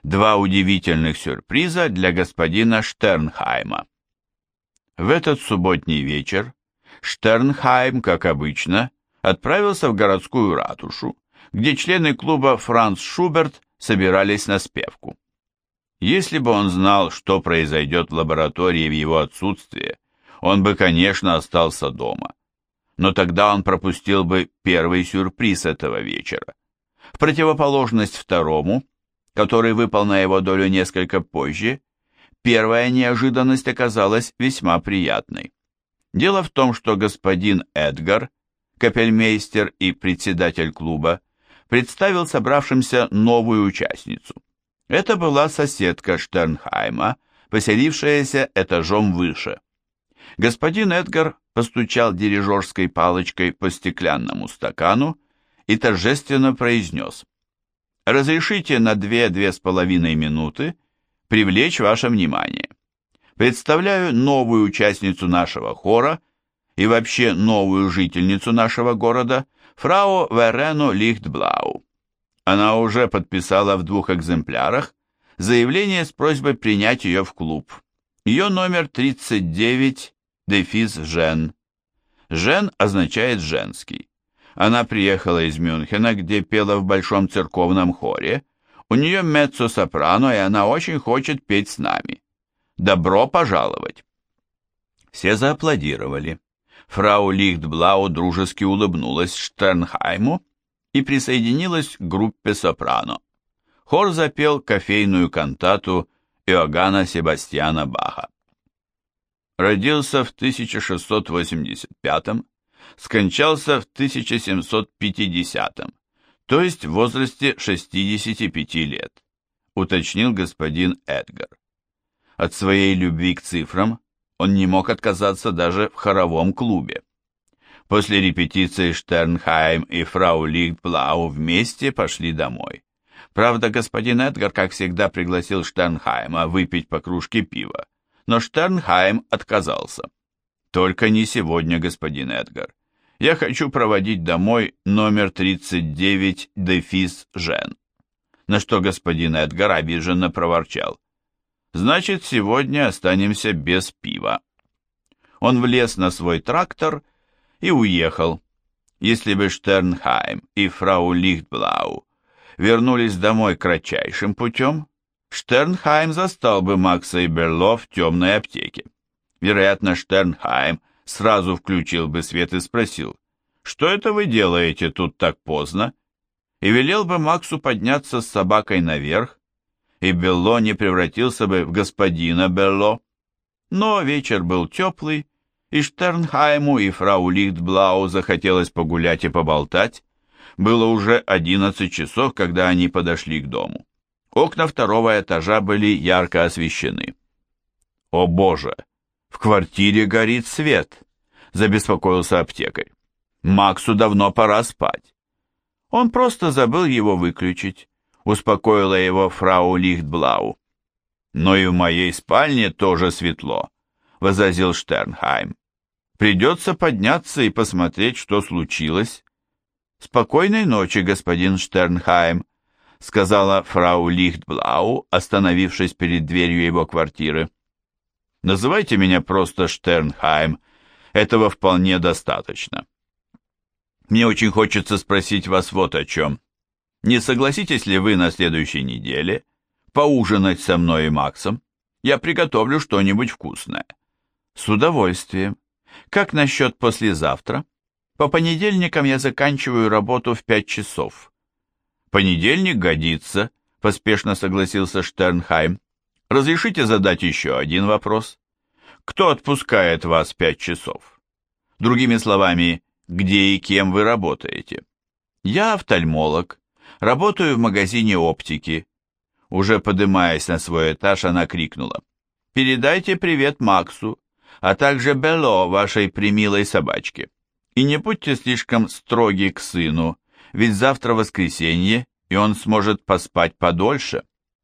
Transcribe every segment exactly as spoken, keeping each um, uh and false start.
Два удивительных сюрприза для господина Штернхайма. В этот субботний вечер Штернхайм, как обычно, отправился в городскую ратушу, где члены клуба «Франц Шуберт» собирались на спевку. Если бы он знал, что произойдет в лаборатории в его отсутствие, он бы, конечно, остался дома. Но тогда он пропустил бы первый сюрприз этого вечера. В противоположность второму, который выпал на его долю несколько позже, первая неожиданность оказалась весьма приятной. Дело в том, что господин Эдгар, капельмейстер и председатель клуба, представил собравшимся новую участницу. Это была соседка Штернхайма, поселившаяся этажом выше. Господин Эдгар постучал дирижерской палочкой по стеклянному стакану и торжественно произнес: «Разрешите на две-две с половиной минуты привлечь ваше внимание. Представляю новую участницу нашего хора и вообще новую жительницу нашего города, фрау Верену Лихтблау. Она уже подписала в двух экземплярах заявление с просьбой принять ее в клуб. Ее номер тридцать девять, дефис Жен. Жен означает «женский». Она приехала из Мюнхена, где пела в большом церковном хоре. У нее меццо-сопрано, и она очень хочет петь с нами. Добро пожаловать!» Все зааплодировали. Фрау Лихтблау дружески улыбнулась Штернхайму и присоединилась к группе сопрано. Хор запел кофейную кантату Иоганна Себастьяна Баха. Родился в тысяча шестьсот восемьдесят пятом, скончался в тысяча семьсот пятидесятом, то есть в возрасте шестидесяти пяти лет, уточнил господин Эдгар. От своей любви к цифрам он не мог отказаться даже в хоровом клубе. После репетиции Штернхайм и фрау Лихтблау вместе пошли домой. Правда, господин Эдгар, как всегда, пригласил Штернхайма выпить по кружке пива, но Штернхайм отказался. «Только не сегодня, господин Эдгар. Я хочу проводить домой номер тридцать девять, дефис Жен». На что господин Эдгар обиженно проворчал: «Значит, сегодня останемся без пива». Он влез на свой трактор и уехал. Если бы Штернхайм и фрау Лихтблау вернулись домой кратчайшим путем, Штернхайм застал бы Макса и Берло в темной аптеке. Вероятно, Штернхайм сразу включил бы свет и спросил: «Что это вы делаете тут так поздно?» И велел бы Максу подняться с собакой наверх, и Белло не превратился бы в господина Белло. Но вечер был теплый, и Штернхайму и фрау Лихтблау захотелось погулять и поболтать. Было уже одиннадцать часов, когда они подошли к дому. Окна второго этажа были ярко освещены. «О боже, в квартире горит свет!» – забеспокоился аптекарь. «Максу давно пора спать». «Он просто забыл его выключить», – успокоила его фрау Лихтблау. «Но и в моей спальне тоже светло», – возразил Штернхайм. «Придется подняться и посмотреть, что случилось». «Спокойной ночи, господин Штернхайм», — сказала фрау Лихтблау, остановившись перед дверью его квартиры. «Называйте меня просто Штернхайм, этого вполне достаточно. Мне очень хочется спросить вас вот о чем. Не согласитесь ли вы на следующей неделе поужинать со мной и Максом? Я приготовлю что-нибудь вкусное». «С удовольствием. Как насчет послезавтра? По понедельникам я заканчиваю работу в пять часов». «Понедельник годится», — поспешно согласился Штернхайм. «Разрешите задать еще один вопрос? Кто отпускает вас пять часов? Другими словами, где и кем вы работаете?» «Я офтальмолог. Работаю в магазине оптики». Уже подымаясь на свой этаж, она крикнула: «Передайте привет Максу, а также Белло, вашей примилой собачке. И не будьте слишком строги к сыну, ведь завтра воскресенье, и он сможет поспать подольше».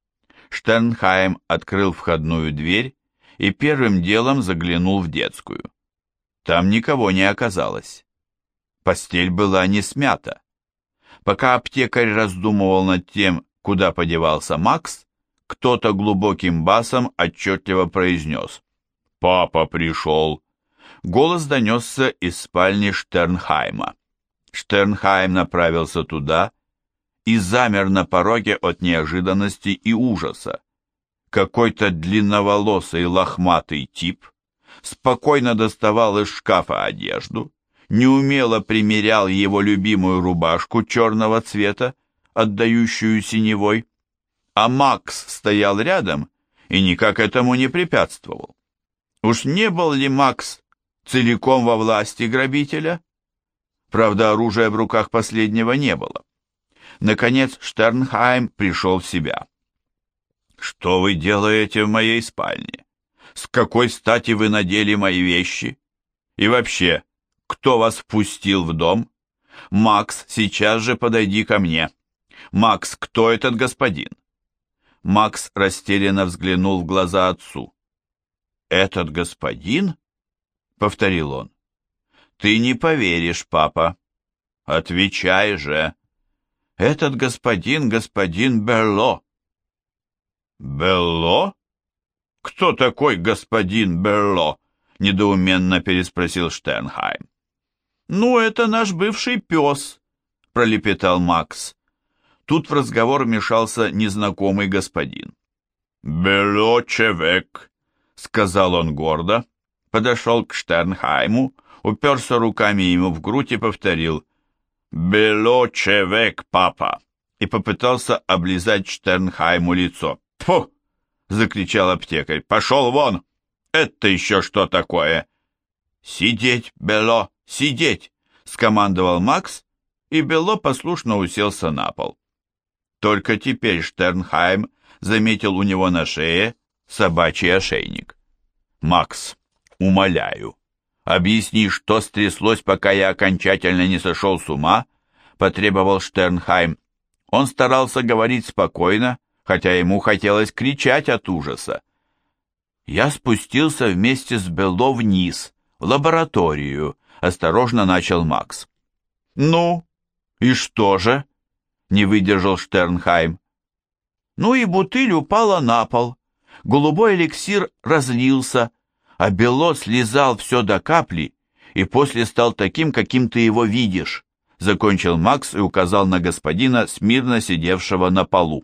Штернхайм открыл входную дверь и первым делом заглянул в детскую. Там никого не оказалось. Постель была не смята. Пока аптекарь раздумывал над тем, куда подевался Макс, кто-то глубоким басом отчетливо произнес: «Папа пришел». Голос донесся из спальни Штернхайма. Штернхайм направился туда и замер на пороге от неожиданности и ужаса. Какой-то длинноволосый лохматый тип спокойно доставал из шкафа одежду, неумело примерял его любимую рубашку черного цвета, отдающую синевой, а Макс стоял рядом и никак этому не препятствовал. Уж не был ли Макс целиком во власти грабителя? Правда, оружия в руках последнего не было. Наконец Штернхайм пришел в себя. «Что вы делаете в моей спальне? С какой стати вы надели мои вещи? И вообще, кто вас впустил в дом? Макс, сейчас же подойди ко мне. Макс, кто этот господин?» Макс растерянно взглянул в глаза отцу. «Этот господин?» — повторил он. «Ты не поверишь, папа. Отвечай же. Этот господин, господин Берло». «Белло? Кто такой господин Берло?» — недоуменно переспросил Штернхайм. «Ну, это наш бывший пес», — пролепетал Макс. Тут в разговор вмешался незнакомый господин. «Берло человек», — сказал он гордо, подошел к Штернхайму, уперся руками ему в грудь и повторил: «Берло человек, папа», и попытался облизать Штернхайму лицо. «Фу!» — закричал аптекарь. «Пошел вон! Это еще что такое?» «Сидеть, Бело, сидеть!» — скомандовал Макс, и Бело послушно уселся на пол. Только теперь Штернхайм заметил у него на шее собачий ошейник. «Макс, умоляю, объясни, что стряслось, пока я окончательно не сошел с ума?» — потребовал Штернхайм. Он старался говорить спокойно, хотя ему хотелось кричать от ужаса. «Я спустился вместе с Белло вниз, в лабораторию», — осторожно начал Макс. «Ну, и что же?» — не выдержал Штернхайм. «Ну и бутыль упала на пол, голубой эликсир разлился, а Белло слезал все до капли и после стал таким, каким ты его видишь», — закончил Макс и указал на господина, смирно сидевшего на полу.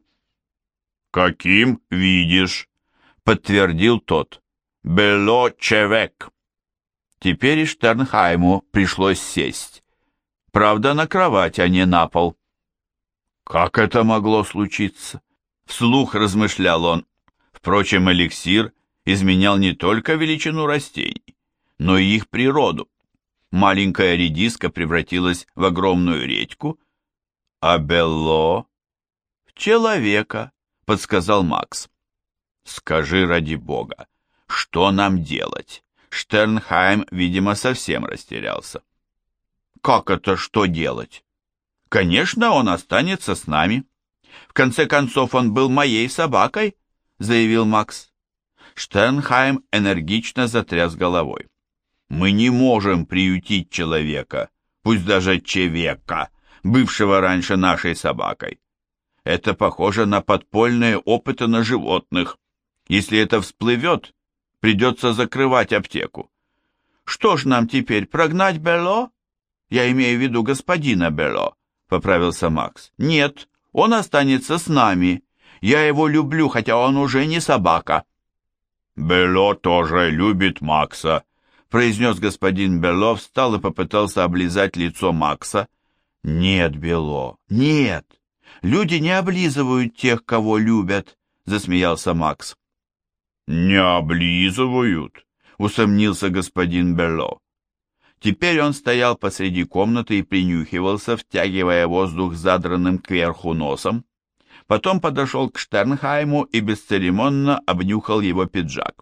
«Каким видишь?» — подтвердил тот. «Белло человек». Теперь и Штернхайму пришлось сесть. Правда, на кровать, а не на пол. «Как это могло случиться?» — вслух размышлял он. Впрочем, эликсир изменял не только величину растений, но и их природу. Маленькая редиска превратилась в огромную редьку, а Белло — в человека, — подсказал Макс. «Скажи ради бога, что нам делать?» Штернхайм, видимо, совсем растерялся. «Как это что делать? Конечно, он останется с нами. В конце концов, он был моей собакой», — заявил Макс. Штернхайм энергично затряс головой. «Мы не можем приютить человека, пусть даже человека, бывшего раньше нашей собакой. Это похоже на подпольные опыты на животных. Если это всплывет, придется закрывать аптеку. Что ж нам теперь, прогнать Белло? Я имею в виду господина Белло», — поправился Макс. «Нет, он останется с нами. Я его люблю, хотя он уже не собака». «Белло тоже любит Макса», — произнес господин Белло, встал и попытался облизать лицо Макса. «Нет, Белло, нет. Люди не облизывают тех, кого любят», — засмеялся Макс. «Не облизывают», — усомнился господин Белло. Теперь он стоял посреди комнаты и принюхивался, втягивая воздух задранным кверху носом. Потом подошел к Штернхайму и бесцеремонно обнюхал его пиджак.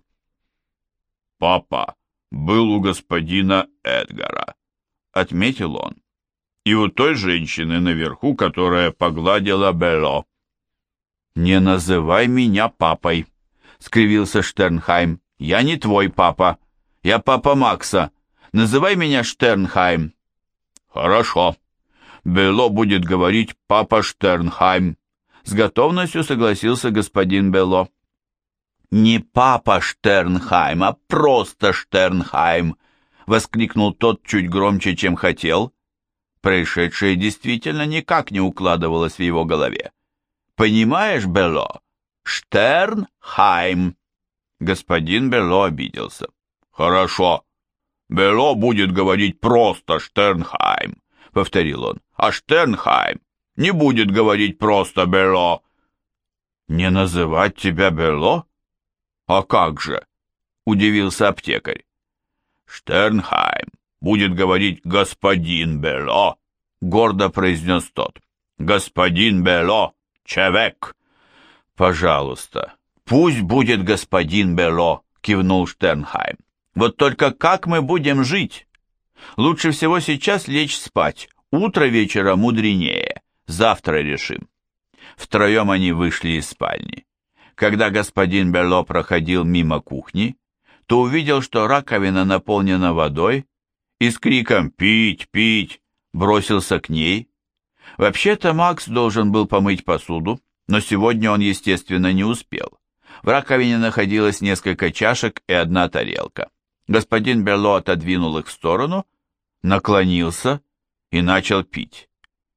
«Папа был у господина Эдгара», — отметил он. «И у той женщины наверху, которая погладила Белло». «Не называй меня папой», — скривился Штернхайм. «Я не твой папа. Я папа Макса. Называй меня Штернхайм». «Хорошо. Белло будет говорить папа Штернхайм», С готовностью согласился господин Белло. «Не папа Штернхайм, а просто Штернхайм!» — воскликнул тот чуть громче, чем хотел. Происшедшее действительно никак не укладывалось в его голове. «Понимаешь, Белло? Штернхайм!» Господин Белло обиделся. «Хорошо. Белло будет говорить просто Штернхайм», — повторил он. «А Штернхайм не будет говорить просто Белло». «Не называть тебя Белло? А как же?» — удивился аптекарь. «Штернхайм будет говорить господин Белло», — гордо произнес тот. «Господин Белло, человек». «Пожалуйста, пусть будет господин Белло», — кивнул Штернхайм. «Вот только как мы будем жить? Лучше всего сейчас лечь спать. Утро вечера мудренее. Завтра решим». Втроем они вышли из спальни. Когда господин Белло проходил мимо кухни, то увидел, что раковина наполнена водой, и с криком «Пить! Пить!» бросился к ней. Вообще-то Макс должен был помыть посуду, но сегодня он, естественно, не успел. В раковине находилось несколько чашек и одна тарелка. Господин Белло отодвинул их в сторону, наклонился и начал пить.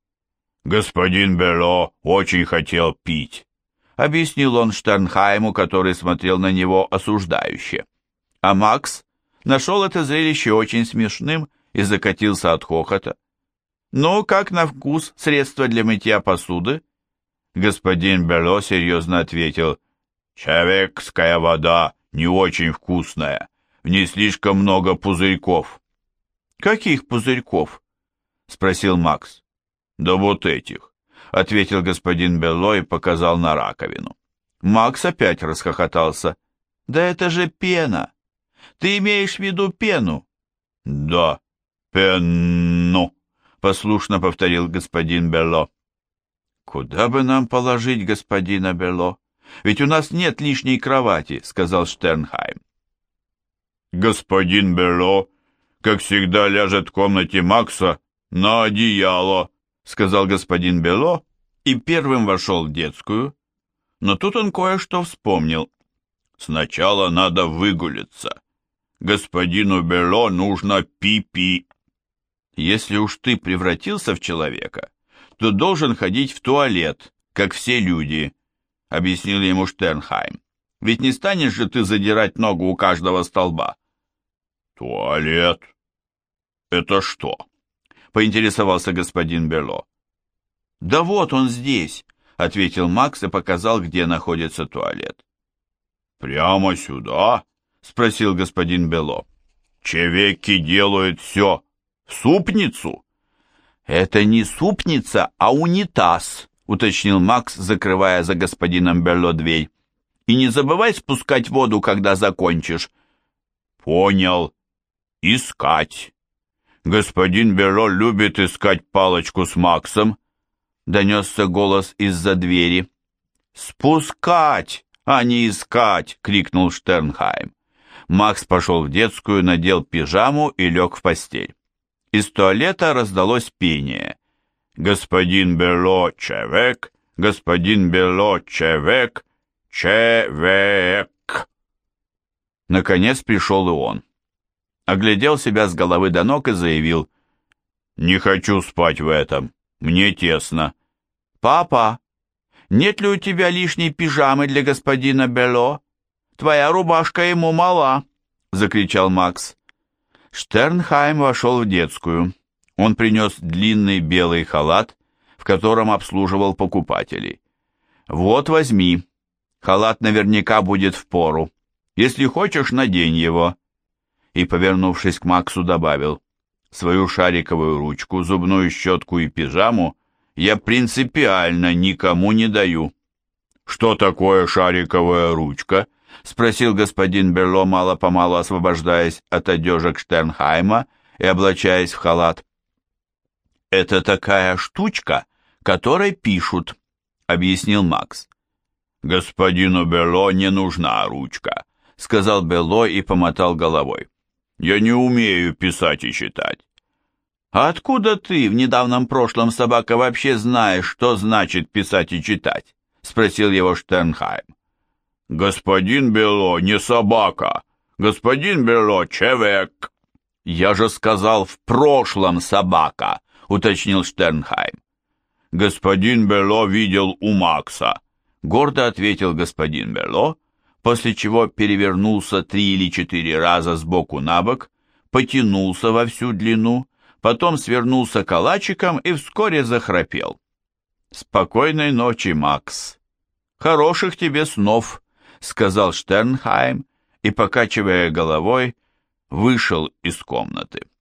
«Господин Белло очень хотел пить», — объяснил он Штернхайму, который смотрел на него осуждающе. А Макс нашел это зрелище очень смешным и закатился от хохота. «Ну, как на вкус средство для мытья посуды?» Господин Белло серьезно ответил: «Человекская вода не очень вкусная, в ней слишком много пузырьков». «Каких пузырьков?» — спросил Макс. «Да вот этих», — ответил господин Белло и показал на раковину. Макс опять расхохотался. «Да это же пена! Ты имеешь в виду пену?» «Да, пену», — послушно повторил господин Белло. «Куда бы нам положить господина Белло? Ведь у нас нет лишней кровати», — сказал Штернхайм. «Господин Белло, как всегда, ляжет в комнате Макса на одеяло», — сказал господин Белло и первым вошел в детскую. Но тут он кое-что вспомнил. «Сначала надо выгуляться. Господину Белло нужно пи-пи». «Если уж ты превратился в человека, то должен ходить в туалет, как все люди», — объяснил ему Штернхайм. «Ведь не станешь же ты задирать ногу у каждого столба». «Туалет? Это что?» — поинтересовался господин Белло. «Да вот он здесь», — ответил Макс и показал, где находится туалет. «Прямо сюда?» — спросил господин Белло. «Чевеки делают все в супницу?» «Это не супница, а унитаз», — уточнил Макс, закрывая за господином Белло дверь. «И не забывай спускать воду, когда закончишь». «Понял. Искать. Господин Белло любит искать палочку с Максом», — донесся голос из-за двери. «Спускать, а не искать!» — крикнул Штернхайм. Макс пошел в детскую, надел пижаму и лег в постель. Из туалета раздалось пение. «Господин Белло, человек! Господин Белло, человек! Человек!» Наконец пришел и он. Оглядел себя с головы до ног и заявил: «Не хочу спать в этом. Мне тесно». «Папа, нет ли у тебя лишней пижамы для господина Белло? Твоя рубашка ему мала», — закричал Макс. Штернхайм вошел в детскую. Он принес длинный белый халат, в котором обслуживал покупателей. «Вот, возьми. Халат наверняка будет впору. Если хочешь, надень его». И, повернувшись к Максу, добавил: «Свою шариковую ручку, зубную щетку и пижаму я принципиально никому не даю». «Что такое шариковая ручка?» — спросил господин Белло, мало-помалу освобождаясь от одежек Штернхайма и облачаясь в халат. «Это такая штучка, которой пишут», — объяснил Макс. «Господину Белло не нужна ручка», — сказал Белло и помотал головой. «Я не умею писать и читать». «А откуда ты в недавнем прошлом, собака, вообще знаешь, что значит писать и читать?» спросил его Штернхайм. «Господин Бело не собака, господин Бело человек». «Я же сказал, в прошлом собака», — уточнил Штернхайм. «Господин Бело видел у Макса», — гордо ответил господин Бело, после чего перевернулся три или четыре раза сбоку на бок, потянулся во всю длину, потом свернулся калачиком и вскоре захрапел. «Спокойной ночи, Макс. Хороших тебе снов», — сказал Штернхайм и, покачивая головой, вышел из комнаты.